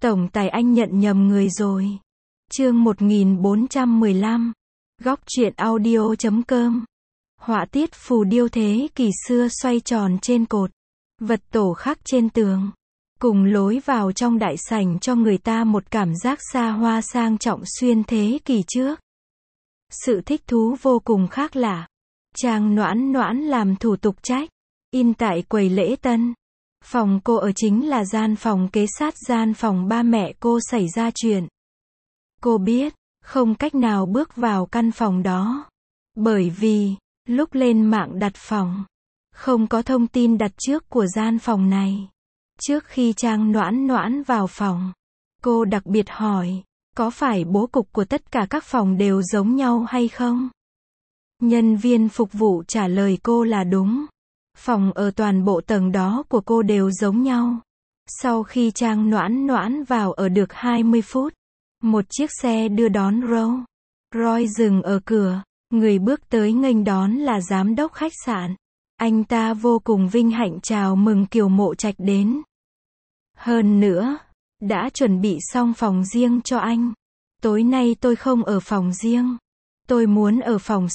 Tổng tài anh nhận nhầm người rồi. Chương 1415. Góc truyện audio.com. Họa tiết phù điêu thế kỷ xưa xoay tròn trên cột, vật tổ khắc trên tường, cùng lối vào trong đại sảnh cho người ta một cảm giác xa hoa sang trọng xuyên thế kỷ trước. Sự thích thú vô cùng khác lạ. Trang Noãn Noãn làm thủ tục check in tại quầy lễ tân. Phòng cô ở chính là gian phòng kế sát gian phòng ba mẹ cô xảy ra chuyện. Cô biết, không cách nào bước vào căn phòng đó. Bởi vì, lúc lên mạng đặt phòng, không có thông tin đặt trước của gian phòng này. Trước khi Trang Noãn Noãn vào phòng, cô đặc biệt hỏi, có phải bố cục của tất cả các phòng đều giống nhau hay không? Nhân viên phục vụ trả lời cô là đúng. Phòng ở toàn bộ tầng đó của cô đều giống nhau. Sau khi Trang Noãn Noãn vào ở được 20 phút, một chiếc xe đưa đón Rolls Royce dừng ở cửa. Người bước tới nghênh đón là giám đốc khách sạn. Anh ta vô cùng vinh hạnh chào mừng Kiều Mộ Trạch đến. Hơn nữa, đã chuẩn bị xong phòng riêng cho anh. Tối nay tôi không ở phòng riêng. Tôi muốn ở phòng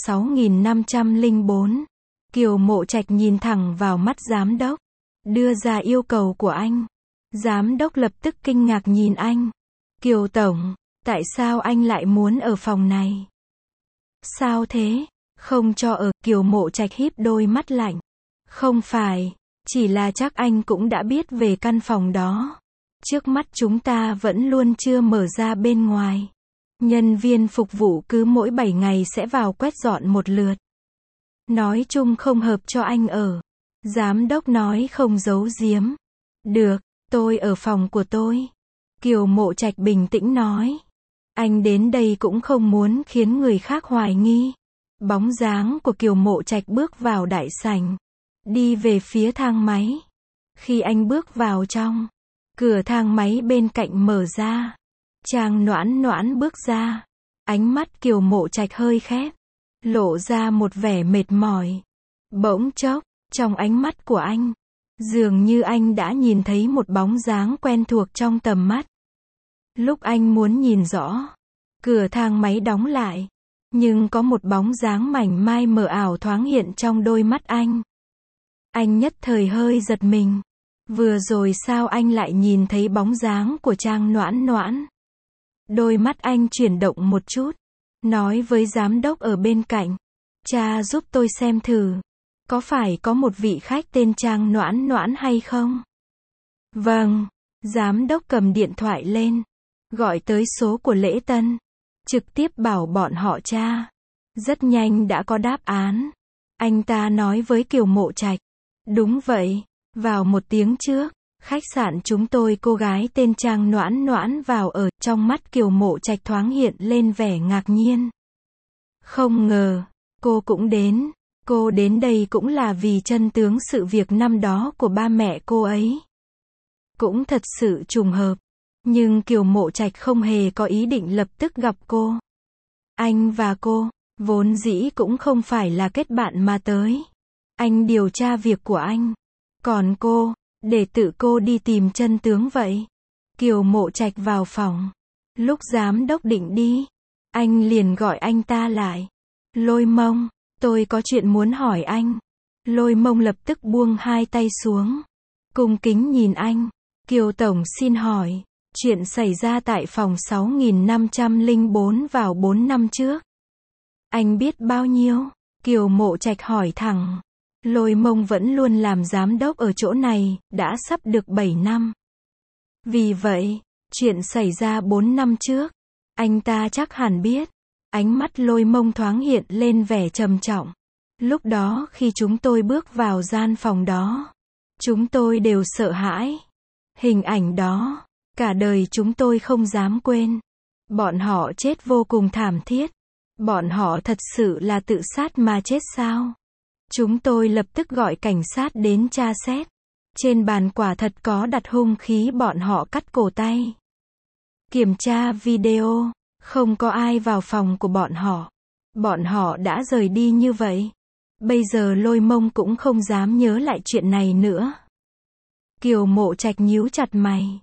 6504. Kiều Mộ Trạch nhìn thẳng vào mắt giám đốc, đưa ra yêu cầu của anh. Giám đốc lập tức kinh ngạc nhìn anh. Kiều Tổng, tại sao anh lại muốn ở phòng này? Sao thế? Không cho ở. Kiều Mộ Trạch híp đôi mắt lạnh. Không phải, chỉ là chắc anh cũng đã biết về căn phòng đó. Trước mắt chúng ta vẫn luôn chưa mở ra bên ngoài. Nhân viên phục vụ cứ mỗi 7 ngày sẽ vào quét dọn một lượt. Nói chung không hợp cho anh ở. Giám đốc nói không giấu giếm. Được, tôi ở phòng của tôi. Kiều Mộ Trạch bình tĩnh nói. Anh đến đây cũng không muốn khiến người khác hoài nghi. Bóng dáng của Kiều Mộ Trạch bước vào đại sảnh, đi về phía thang máy. Khi anh bước vào trong, cửa thang máy bên cạnh mở ra. Trang Noãn Noãn bước ra. Ánh mắt Kiều Mộ Trạch hơi khép, lộ ra một vẻ mệt mỏi. Bỗng chốc, trong ánh mắt của anh, dường như anh đã nhìn thấy một bóng dáng quen thuộc trong tầm mắt. Lúc anh muốn nhìn rõ, cửa thang máy đóng lại, nhưng có một bóng dáng mảnh mai mờ ảo thoáng hiện trong đôi mắt anh. Anh nhất thời hơi giật mình. Vừa rồi sao anh lại nhìn thấy bóng dáng của Trang Noãn Noãn? Đôi mắt anh chuyển động một chút, nói với giám đốc ở bên cạnh. Cha giúp tôi xem thử, có phải có một vị khách tên Trang Noãn Noãn hay không? Vâng. Giám đốc cầm điện thoại lên, gọi tới số của lễ tân, trực tiếp bảo bọn họ tra. Rất nhanh đã có đáp án. Anh ta nói với Kiều Mộ Trạch. Đúng vậy, vào 1 tiếng trước, khách sạn chúng tôi cô gái tên Trang Noãn Noãn vào ở. Trong mắt Kiều Mộ Trạch thoáng hiện lên vẻ ngạc nhiên. Không ngờ, cô cũng đến. Cô đến đây cũng là vì chân tướng sự việc năm đó của ba mẹ cô ấy. Cũng thật sự trùng hợp. Nhưng Kiều Mộ Trạch không hề có ý định lập tức gặp cô. Anh và cô, vốn dĩ cũng không phải là kết bạn mà tới. Anh điều tra việc của anh. Còn cô, để tự cô đi tìm chân tướng vậy. Kiều Mộ Trạch vào phòng. Lúc giám đốc định đi, anh liền gọi anh ta lại. Lôi Mông, tôi có chuyện muốn hỏi anh. Lôi Mông lập tức buông hai tay xuống, cung kính nhìn anh. Kiều Tổng xin hỏi, chuyện xảy ra tại phòng 6504 vào 4 năm trước. Anh biết bao nhiêu? Kiều Mộ Trạch hỏi thẳng. Lôi Mông vẫn luôn làm giám đốc ở chỗ này, đã sắp được 7 năm. Vì vậy, chuyện xảy ra 4 năm trước, anh ta chắc hẳn biết. Ánh mắt Lôi Mông thoáng hiện lên vẻ trầm trọng. Lúc đó khi chúng tôi bước vào gian phòng đó, chúng tôi đều sợ hãi. Hình ảnh đó, cả đời chúng tôi không dám quên. Bọn họ chết vô cùng thảm thiết. Bọn họ thật sự là tự sát mà chết sao? Chúng tôi lập tức gọi cảnh sát đến tra xét. Trên bàn quả thật có đặt hung khí, bọn họ cắt cổ tay. Kiểm tra video, không có ai vào phòng của bọn họ. Bọn họ đã rời đi như vậy. Bây giờ Lôi Mông cũng không dám nhớ lại chuyện này nữa. Kiều Mộ Trạch nhíu chặt mày.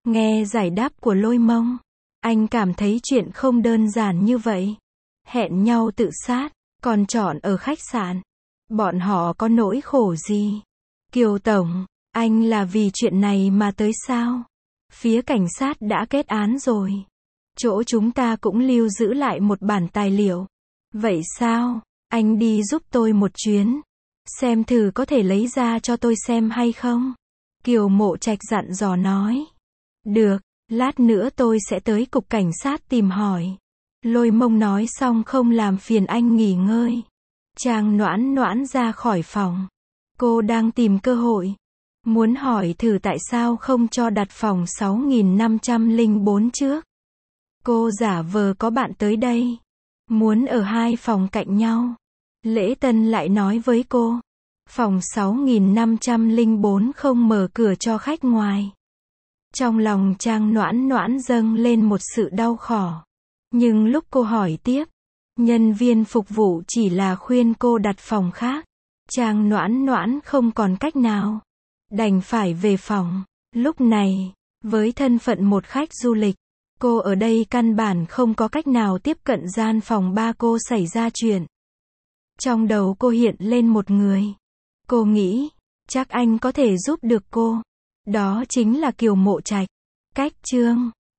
Nghe giải đáp của Lôi Mông, anh cảm thấy chuyện không đơn giản như vậy. Hẹn nhau tự sát, còn chọn ở khách sạn. Bọn họ có nỗi khổ gì? Kiều Tổng, anh là vì chuyện này mà tới sao? Phía cảnh sát đã kết án rồi. Chỗ chúng ta cũng lưu giữ lại một bản tài liệu. Vậy sao? Anh đi giúp tôi một chuyến. Xem thử có thể lấy ra cho tôi xem hay không? Kiều Mộ Trạch dặn dò nói. Được, lát nữa tôi sẽ tới cục cảnh sát tìm hỏi. Lôi Mông nói xong không làm phiền anh nghỉ ngơi. Trang Noãn Noãn ra khỏi phòng. Cô đang tìm cơ hội. Muốn hỏi thử tại sao không cho đặt phòng 6504 trước. Cô giả vờ có bạn tới đây. Muốn ở hai phòng cạnh nhau. Lễ Tân lại nói với cô. Phòng 6504 không mở cửa cho khách ngoài. Trong lòng Trang Noãn Noãn dâng lên một sự đau khổ. Nhưng lúc cô hỏi tiếp, nhân viên phục vụ chỉ là khuyên cô đặt phòng khác. Trang Noãn Noãn không còn cách nào. Đành phải về phòng. Lúc này, với thân phận một khách du lịch, cô ở đây căn bản không có cách nào tiếp cận gian phòng ba cô xảy ra chuyện. Trong đầu cô hiện lên một người. Cô nghĩ, chắc anh có thể giúp được cô. Đó chính là Kiều Mộ Trạch. Cách chương